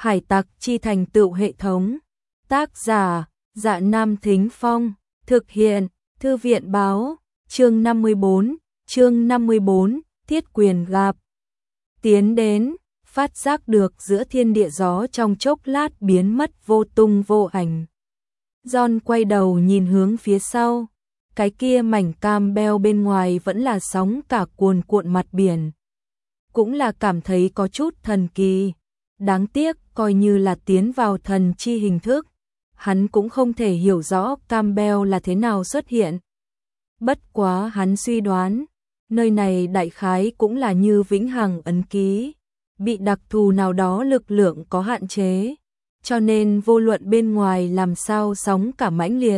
Hải tặc chi thành tựu hệ thống. Tác giả: Dạ Nam Thính Phong. Thực hiện: Thư viện báo. Chương 54, Thiết quyền gặp. Tiến đến, phát giác được giữa thiên địa gió trong chốc lát biến mất vô tung vô ảnh. John quay đầu nhìn hướng phía sau, cái kia mảnh cam beo bên ngoài vẫn là sóng cả cuồn cuộn mặt biển. Cũng là cảm thấy có chút thần kỳ. Đáng tiếc, coi như là tiến vào thần chi hình thức, hắn cũng không thể hiểu rõ Campbell là thế nào xuất hiện. Bất quá hắn suy đoán, nơi này đại khái cũng là như vĩnh hằng ấn ký, bị đặc thù nào đó lực lượng có hạn chế, cho nên vô luận bên ngoài làm sao sóng cả mãnh liệt.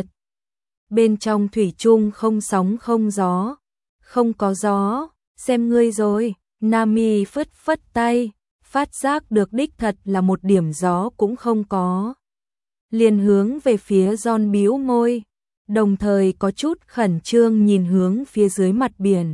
Bên trong thủy chung không sóng không gió, không có gió, xem ngươi rồi. Nami phất phất tay, phát giác được đích thật là một điểm gió cũng không có. Liền hướng về phía John bĩu môi, đồng thời có chút khẩn trương nhìn hướng phía dưới mặt biển.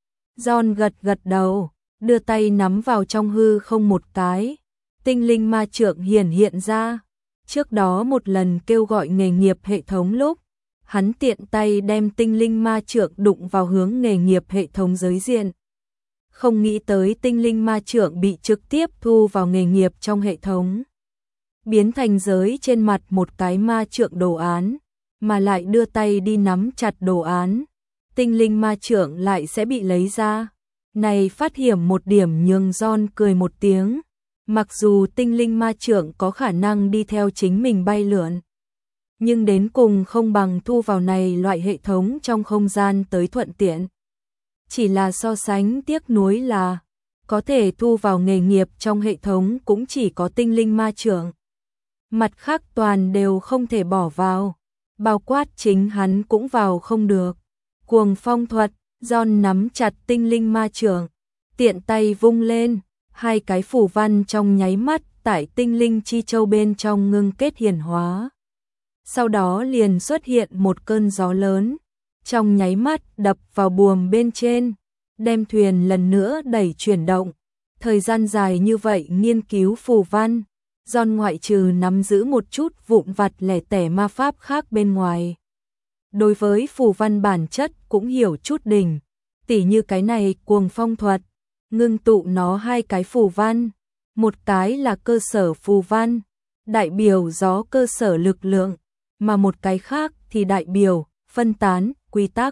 John gật gật đầu, đưa tay nắm vào trong hư không một cái. Tinh linh ma trượng hiện ra. Trước đó một lần kêu gọi nghề nghiệp hệ thống lúc, hắn tiện tay đem tinh linh ma trượng đụng vào hướng nghề nghiệp hệ thống giới diện. Không nghĩ tới tinh linh ma trượng bị trực tiếp thu vào nghề nghiệp trong hệ thống, biến thành giới trên mặt một cái ma trượng đồ án, mà lại đưa tay đi nắm chặt đồ án, tinh linh ma trượng lại sẽ bị lấy ra. Này phát hiện một điểm nhường John cười một tiếng, mặc dù tinh linh ma trượng có khả năng đi theo chính mình bay lượn, nhưng đến cùng không bằng thu vào này loại hệ thống trong không gian tới thuận tiện. Chỉ là so sánh tiếc nuối là, có thể thu vào nghề nghiệp trong hệ thống cũng chỉ có tinh linh ma trượng. Mặt khác toàn đều không thể bỏ vào, bao quát chính hắn cũng vào không được. Cuồng phong thuật, John nắm chặt tinh linh ma trượng, tiện tay vung lên, hai cái phù văn trong nháy mắt tại tinh linh chi châu bên trong ngưng kết hiển hóa. Sau đó liền xuất hiện một cơn gió lớn, trong nháy mắt đập vào buồm bên trên, đem thuyền lần nữa đẩy chuyển động. Thời gian dài như vậy nghiên cứu phù văn, John ngoại trừ nắm giữ một chút vụn vặt lẻ tẻ ma pháp khác bên ngoài, đối với phù văn bản chất cũng hiểu chút đỉnh, tỉ như cái này cuồng phong thuật, ngưng tụ nó hai cái phù văn, một cái là cơ sở phù văn, đại biểu gió cơ sở lực lượng, mà một cái khác thì đại biểu phân tán quy tắc.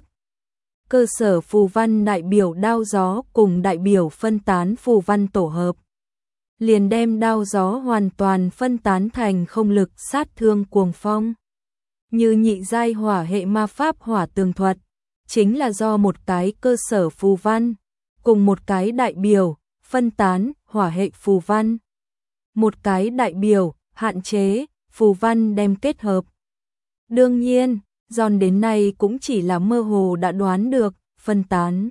Cơ sở phù văn đại biểu đao gió cùng đại biểu phân tán phù văn tổ hợp, liền đem đao gió hoàn toàn phân tán thành không lực sát thương cuồng phong. Như nhị giai hỏa hệ ma pháp hỏa tường thuật, chính là do một cái cơ sở phù văn cùng một cái đại biểu phân tán hỏa hệ phù văn, một cái đại biểu hạn chế phù văn đem kết hợp. Đương nhiên, John đến nay cũng chỉ là mơ hồ đã đoán được phân tán,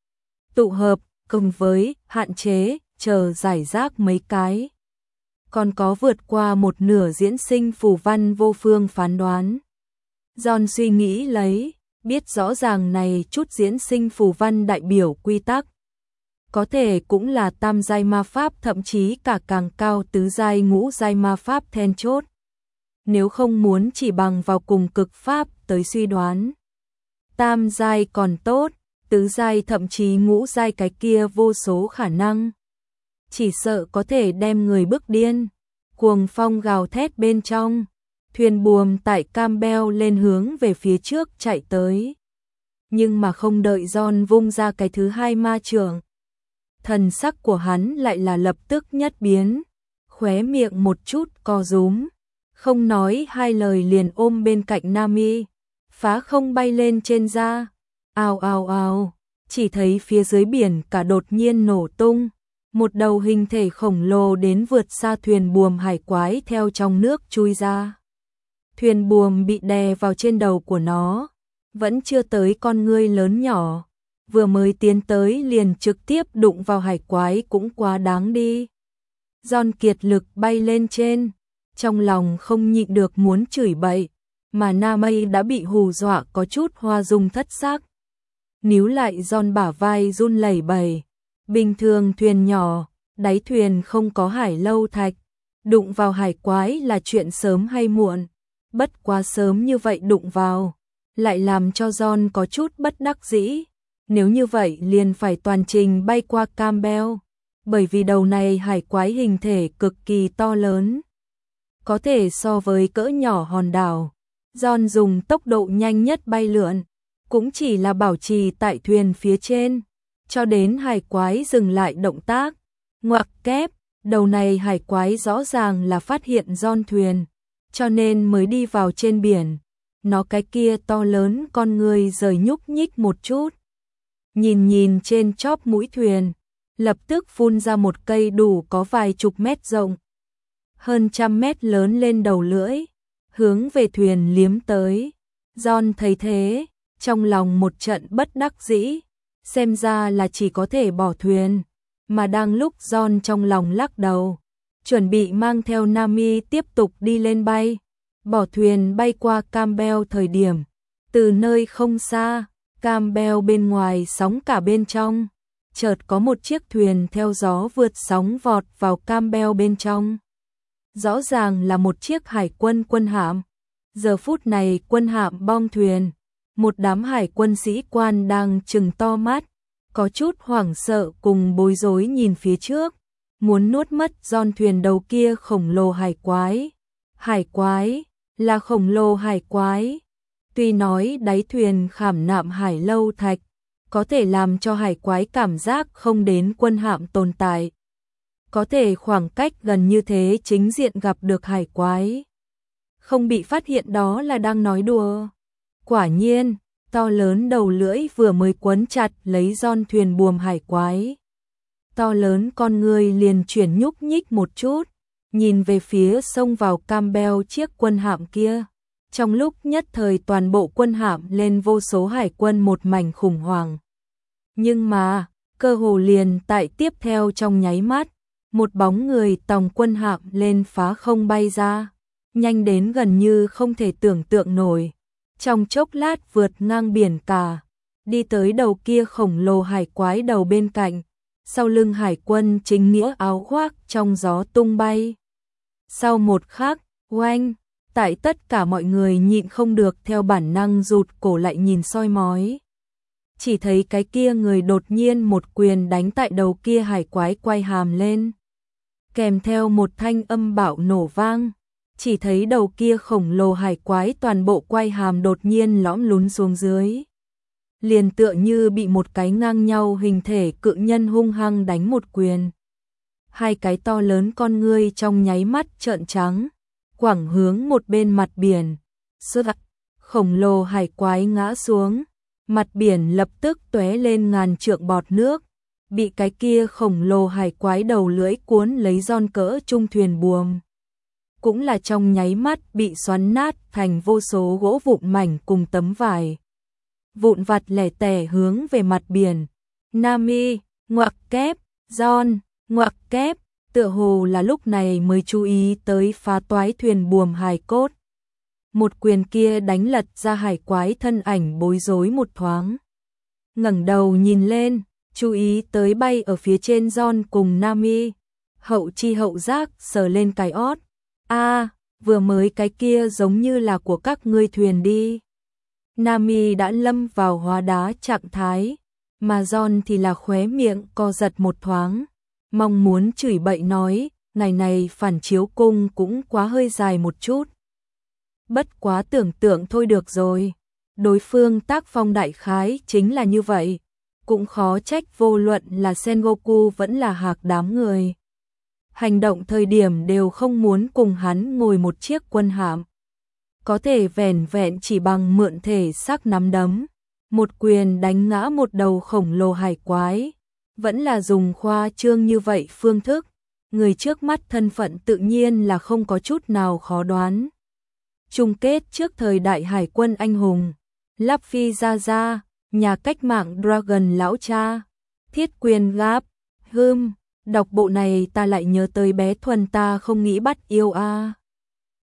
tụ hợp cùng với hạn chế chờ giải rác mấy cái, còn có vượt qua một nửa diễn sinh phù văn vô phương phán đoán. John suy nghĩ lấy, biết rõ ràng này chút diễn sinh phù văn đại biểu quy tắc, có thể cũng là tam giai ma pháp, thậm chí cả càng cao tứ giai ngũ giai ma pháp then chốt. Nếu không muốn chỉ bằng vào cùng cực pháp tới suy đoán, tam giai còn tốt, tứ giai thậm chí ngũ giai cái kia vô số khả năng, chỉ sợ có thể đem người bức điên. Cuồng phong gào thét bên trong, thuyền buồm tại Campbell lên hướng về phía trước chạy tới. Nhưng mà không đợi John vung ra cái thứ hai ma trượng, thần sắc của hắn lại là lập tức nhất biến, khóe miệng một chút co rúm, không nói hai lời liền ôm bên cạnh Nami, phá không bay lên trên ra. Ào ào ào, chỉ thấy phía dưới biển cả đột nhiên nổ tung, một đầu hình thể khổng lồ đến vượt xa thuyền buồm hải quái theo trong nước chui ra. Thuyền buồm bị đè vào trên đầu của nó, vẫn chưa tới con ngươi lớn nhỏ, vừa mới tiến tới liền trực tiếp đụng vào hải quái cũng quá đáng đi. John kiệt lực bay lên trên, trong lòng không nhịn được muốn chửi bậy, mà Nami đã bị hù dọa có chút hoa dung thất sắc. Níu lại John bả vai run lẩy bẩy, bình thường thuyền nhỏ, đáy thuyền không có hải lâu thạch, Đụng vào hải quái là chuyện sớm hay muộn, bất quá sớm như vậy đụng vào, lại làm cho John có chút bất đắc dĩ. Nếu như vậy liền phải toàn trình bay qua Campbell, bởi vì đầu này hải quái hình thể cực kỳ to lớn, có thể so với cỡ nhỏ hòn đảo. John dùng tốc độ nhanh nhất bay lượn, cũng chỉ là bảo trì tại thuyền phía trên, cho đến hải quái dừng lại động tác. Ngoặc kép, đầu này hải quái rõ ràng là phát hiện John thuyền, cho nên mới đi vào trên biển. Nó cái kia to lớn con người rời nhúc nhích một chút. Nhìn trên chóp mũi thuyền, lập tức phun ra một cây đủ có vài chục mét rộng, hơn 100 mét lớn lên đầu lưỡi, hướng về thuyền liếm tới. John thấy thế, trong lòng một trận bất đắc dĩ, xem ra là chỉ có thể bỏ thuyền, mà đang lúc John trong lòng lắc đầu, chuẩn bị mang theo Nami tiếp tục đi lên bay, bỏ thuyền bay qua Campbell thời điểm, từ nơi không xa, Campbell bên ngoài sóng cả bên trong, chợt có một chiếc thuyền theo gió vượt sóng vọt vào Campbell bên trong. Rõ ràng là một chiếc hải quân quân hạm. Giờ phút này quân hạm bong thuyền, một đám hải quân sĩ quan đang trừng to mắt, có chút hoảng sợ cùng bối rối nhìn phía trước, muốn nuốt mất John thuyền đầu kia khổng lồ hải quái. Hải quái, là khổng lồ hải quái. Tuy nói đáy thuyền khảm nạm hải lâu thạch, có thể làm cho hải quái cảm giác không đến quân hạm tồn tại. Có thể khoảng cách gần như thế chính diện gặp được hải quái, không bị phát hiện đó là đang nói đùa. Quả nhiên, to lớn đầu lưỡi vừa mới quấn chặt lấy John thuyền buồm hải quái. To lớn con người liền chuyển nhúc nhích một chút, nhìn về phía xông vào Campbell chiếc quân hạm kia. Trong lúc nhất thời toàn bộ quân hạm lên vô số hải quân một mảnh khủng hoảng. Nhưng mà, cơ hồ liền tại tiếp theo trong nháy mắt, một bóng người tòng quân hạm lên phá không bay ra, nhanh đến gần như không thể tưởng tượng nổi. Trong chốc lát vượt ngang biển cả, đi tới đầu kia khổng lồ hải quái đầu bên cạnh, sau lưng hải quân chính nghĩa áo khoác trong gió tung bay. Sau một khắc, oanh, tại tất cả mọi người nhịn không được theo bản năng rụt cổ lại nhìn soi mói. Chỉ thấy cái kia người đột nhiên một quyền đánh tại đầu kia hải quái quay hàm lên, kèm theo một thanh âm bạo nổ vang. Chỉ thấy đầu kia khổng lồ hải quái toàn bộ quay hàm đột nhiên lõm lún xuống dưới, liền tựa như bị một cái ngang nhau hình thể cự nhân hung hăng đánh một quyền. Hai cái to lớn con ngươi trong nháy mắt trợn trắng, quẳng hướng một bên mặt biển. Sơ khổng lồ hải quái ngã xuống, mặt biển lập tức tóe lên ngàn trượng bọt nước, bị cái kia khổng lồ hải quái đầu lưỡi cuốn lấy John cỡ trung thuyền buồm. Cũng là trong nháy mắt bị xoắn nát thành vô số gỗ vụn mảnh cùng tấm vải. Vụn vặt lẻ tẻ hướng về mặt biển. Nami, ngoặc kép, John, ngoặc kép, tựa hồ là lúc này mới chú ý tới phá toái thuyền buồm hài cốt. Một quyền kia đánh lật ra hải quái thân ảnh bối rối một thoáng. Ngẩng đầu nhìn lên, chú ý tới bay ở phía trên John cùng Nami. Hậu chi hậu giác sờ lên cái ót. Vừa mới cái kia giống như là của các ngươi thuyền đi. Nami đã lâm vào hóa đá trạng thái, mà John thì là khóe miệng co giật một thoáng, mong muốn chửi bậy nói, này phản chiếu cung cũng quá hơi dài một chút. Bất quá tưởng tượng thôi được rồi, đối phương tác phong đại khái chính là như vậy, cũng khó trách vô luận là Sengoku vẫn là Hạc đám người. Hành động thời điểm đều không muốn cùng hắn ngồi một chiếc quân hạm. Có thể vẻn vẹn chỉ bằng mượn thể xác nắm đấm, một quyền đánh ngã một đầu khổng lồ hải quái, vẫn là dùng khoa trương như vậy phương thức, người trước mắt thân phận tự nhiên là không có chút nào khó đoán. Chung kết trước thời đại hải quân anh hùng, Luffy ra, nhà cách mạng Dragon lão cha, Thiết Quyền Gáp, đọc bộ này ta lại nhớ tới bé Thuần ta không nghĩ bắt yêu a.